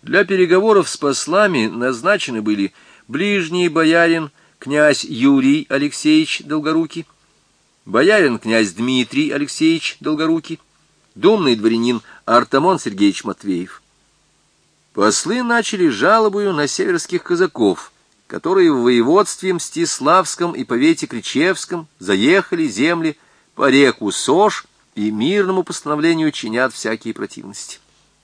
Для переговоров с послами назначены были ближний боярин князь Юрий Алексеевич Долгорукий, боярин князь Дмитрий Алексеевич Долгорукий, думный дворянин Артамон Сергеевич Матвеев. Послы начали жалобою на северских казаков, которые в воеводстве Мстиславском и повете Кричевском заехали земли по реку Сож и мирному постановлению чинят всякие противности.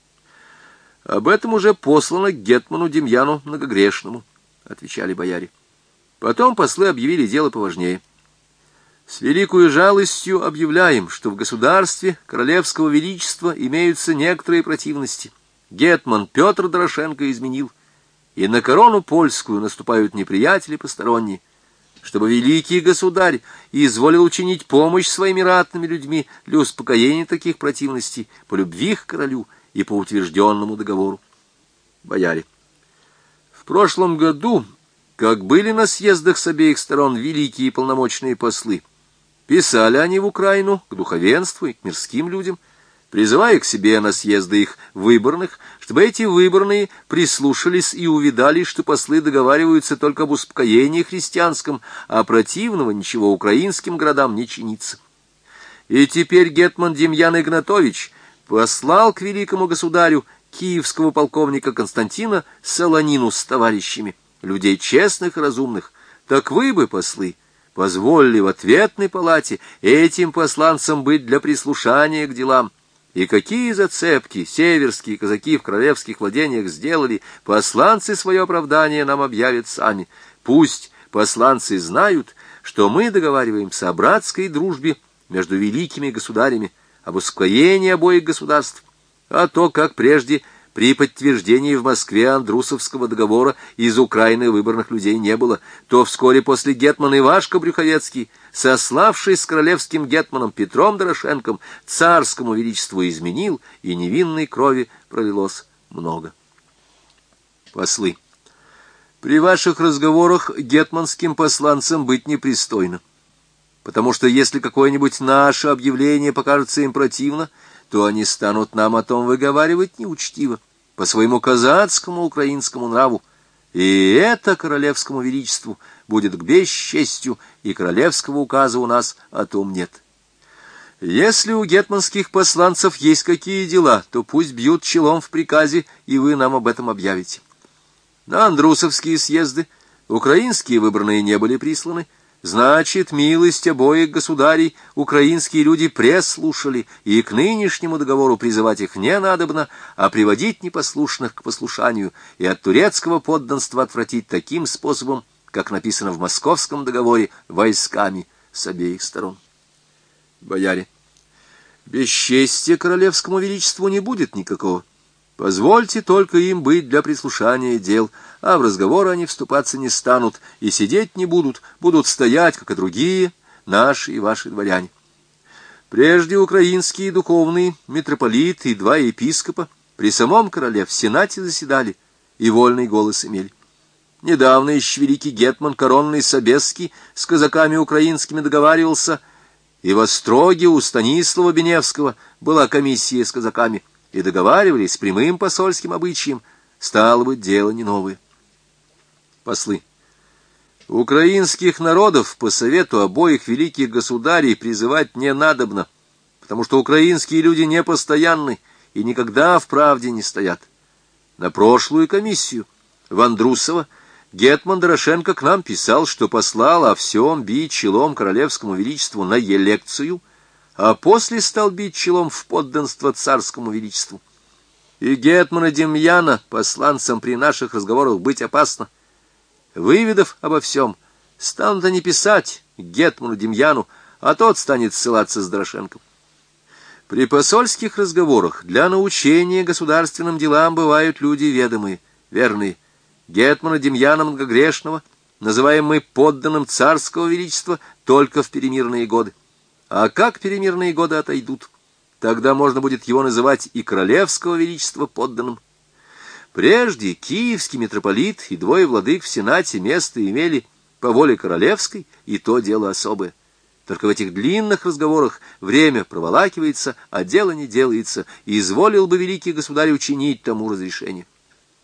«Об этом уже послано к гетману Демьяну Многогрешному», — отвечали бояре. Потом послы объявили дело поважнее. «С великою жалостью объявляем, что в государстве королевского величества имеются некоторые противности. Гетман Петр Дорошенко изменил, и на корону польскую наступают неприятели посторонние, чтобы великий государь изволил учинить помощь своими ратными людьми для успокоения таких противностей по любви к королю и по утвержденному договору». Бояре. В прошлом году, как были на съездах с обеих сторон великие и полномочные послы, писали они в Украину к духовенству и к мирским людям, призывая к себе на съезды их выборных, чтобы эти выборные прислушались и увидали, что послы договариваются только об успокоении христианском, а противного ничего украинским городам не чинится. И теперь гетман Демьян Игнатович послал к великому государю киевского полковника Константина Солонину с товарищами, людей честных и разумных. Так вы бы, послы, позволили в ответной палате этим посланцам быть для прислушания к делам. И какие зацепки северские казаки в королевских владениях сделали, посланцы свое оправдание нам объявят сами. Пусть посланцы знают, что мы договариваемся о братской дружбе между великими государями, об успокоении обоих государств, а то, как прежде при подтверждении в Москве Андрусовского договора из Украины выборных людей не было, то вскоре после гетман Ивашка Брюховецкий, сославшись с королевским гетманом Петром Дорошенком, царскому величеству изменил, и невинной крови пролилось много. Послы. При ваших разговорах гетманским посланцам быть непристойно, потому что если какое-нибудь наше объявление покажется им противно, то они станут нам о том выговаривать неучтиво, по своему казацкому украинскому нраву, и это королевскому величеству будет к бесчестью, и королевского указа у нас о том нет. Если у гетманских посланцев есть какие дела, то пусть бьют челом в приказе, и вы нам об этом объявите. На Андрусовские съезды украинские выборные не были присланы, значит, милость обоих государей украинские люди преслушали, и к нынешнему договору призывать их не надобно, а приводить непослушных к послушанию и от турецкого подданства отвратить таким способом, как написано в Московском договоре, войсками с обеих сторон. Бояре. Бесчестия королевскому величеству не будет никакого. Позвольте только им быть для прислушания дел, а в разговоры они вступаться не станут и сидеть не будут, будут стоять, как и другие, наши и ваши дворяне. Прежде украинские духовные, митрополит и два епископа при самом короле в сенате заседали и вольный голос имели. Недавно еще великий гетман коронный Собесский с казаками украинскими договаривался, и в Остроге у Станислава Беневского была комиссия с казаками, и договаривались с прямым посольским обычаем, стало быть, дело не новое. Послы. Украинских народов по совету обоих великих государей призывать не надобно, потому что украинские люди непостоянны и никогда в правде не стоят. На прошлую комиссию в Андрусово гетман Дорошенко к нам писал, что послал о всем бить челом королевскому величеству на елекцию, а после стал бить челом в подданство царскому величеству. И гетмана Демьяна посланцам при наших разговорах быть опасно. Выведав обо всем, станут они писать гетману Демьяну, а тот станет ссылаться с Дорошенком. При посольских разговорах для научения государственным делам бывают люди ведомые, верные. Гетмана Демьяна Многогрешного называем мы подданным царского величества только в перемирные годы. А как перемирные годы отойдут, тогда можно будет его называть и королевского величества подданным. Прежде киевский митрополит и двое владык в сенате место имели по воле королевской, и то дело особое. Только в этих длинных разговорах время проволакивается, а дело не делается, и изволил бы великий государь учинить тому разрешение.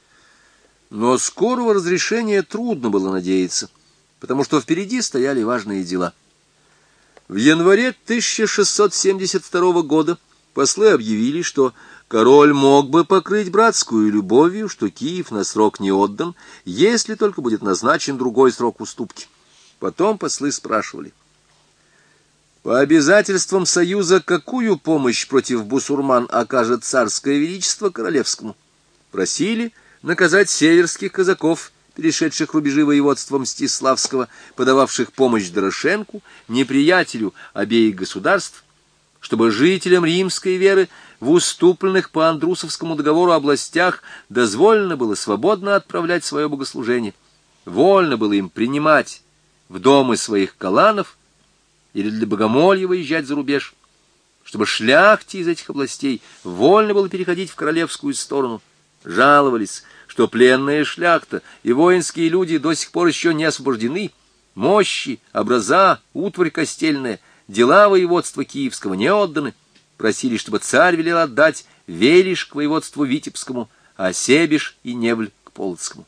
Но скорого разрешения трудно было надеяться, потому что впереди стояли важные дела. В январе 1672 года послы объявили, что король мог бы покрыть братскую любовью, что Киев на срок не отдан, если только будет назначен другой срок уступки. Потом послы спрашивали: по обязательствам союза какую помощь против бусурман окажет царское величество королевскому? Просили наказать северских казаков, перешедших рубежи воеводства Мстиславского, подававших помощь Дорошенку, неприятелю обеих государств, чтобы жителям римской веры в уступленных по Андрусовскому договору областях дозволено было свободно отправлять свое богослужение, вольно было им принимать в домы своих каланов или для богомолья выезжать за рубеж, чтобы шляхте из этих областей вольно было переходить в королевскую сторону. Жаловались, что пленная шляхта и воинские люди до сих пор еще не освобождены, мощи, образа, утварь костельная, дела воеводства Киевского не отданы, просили, чтобы царь велел отдать Велиш к воеводству Витебскому, а Себеж и Невль к Полоцкому.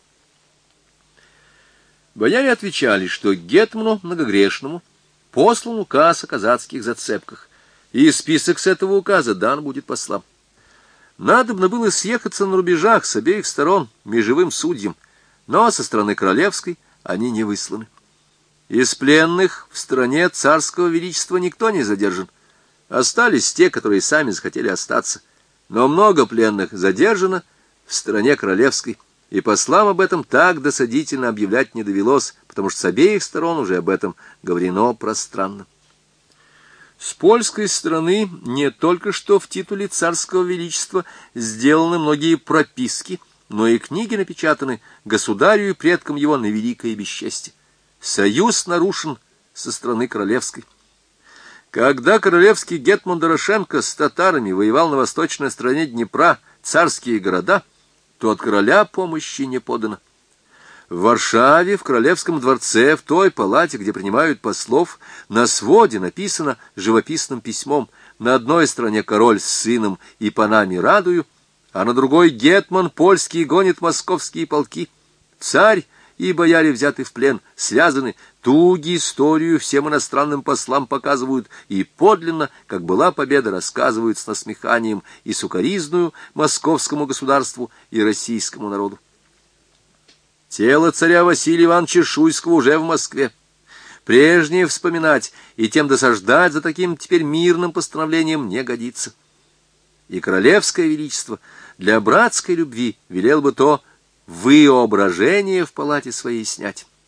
Бояре отвечали, что гетману многогрешному послан указ о казацких зацепках, и список с этого указа дан будет послам. Надобно было съехаться на рубежах с обеих сторон межевым судьям, но со стороны королевской они не высланы. Из пленных в стране царского величества никто не задержан. Остались те, которые сами захотели остаться, но много пленных задержано в стране королевской, и послам об этом так досадительно объявлять не довелось, потому что с обеих сторон уже об этом говорено пространно. С польской стороны не только что в титуле царского величества сделаны многие прописки, но и книги напечатаны государю и предкам его на великое бесчестие. Союз нарушен со стороны королевской. Когда королевский гетман Дорошенко с татарами воевал на восточной стороне Днепра царские города, то от короля помощи не подано. В Варшаве, в Королевском дворце, в той палате, где принимают послов, на своде написано живописным письмом: на одной стороне король с сыном и панами радую, а на другой гетман польский гонит московские полки. Царь и бояре взяты в плен, связаны, туги историю всем иностранным послам показывают, и подлинно, как была победа, рассказывают с насмеханием и сукоризную московскому государству и российскому народу. Тело царя Василия Ивановича Шуйского уже в Москве. Прежнее вспоминать и тем досаждать за таким теперь мирным постановлением не годится. И королевское величество для братской любви велел бы то выображение в палате своей снять.